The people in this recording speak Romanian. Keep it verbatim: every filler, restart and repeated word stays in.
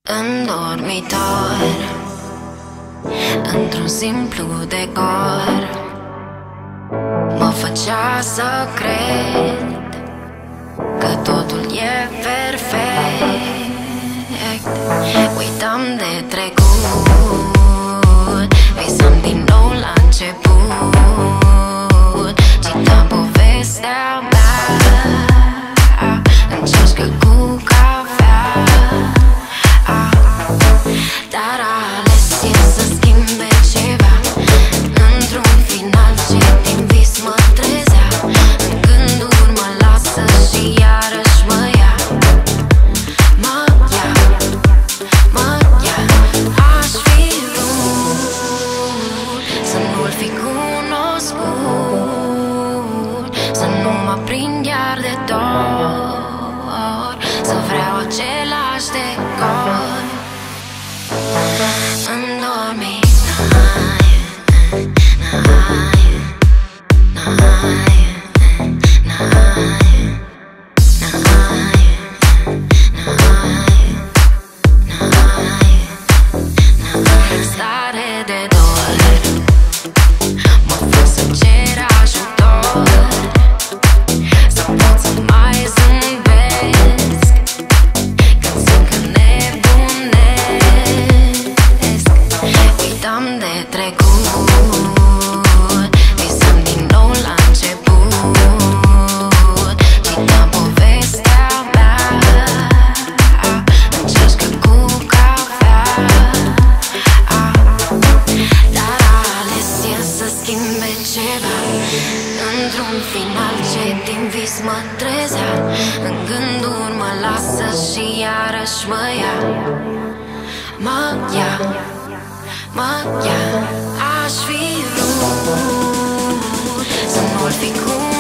În dormitor, într-un simplu decor, mă făcea să cred că totul e perfect. Uitam de trecut, visam din nou la început, citam povestea mea în ceașcă cu cafea. Dar a ales el să schimbe ceva. Într-un final ce din vis mă trezea, în gânduri mă lasă și iarăși mă ia. Mă ia, mă ia. Aș fi vrut să nu-l fi cunoscut, să nu mă prind iar de dor, să vreau același decor. Îmi dormi, stare de dor mă fac să cer ajutor, să pot să mai zâmbesc când simt că nebunesc. Uitam de trecut, visam din nou la început, citam povestea mea în ceașcă cu cafea. Dar a ales el să schimbe ceva. Într-un final ce din vis mă trezea, în gânduri mă lasă și iarăși mă ia. Mă ia, mă ia. Aș fi vrut să nu-l fi cum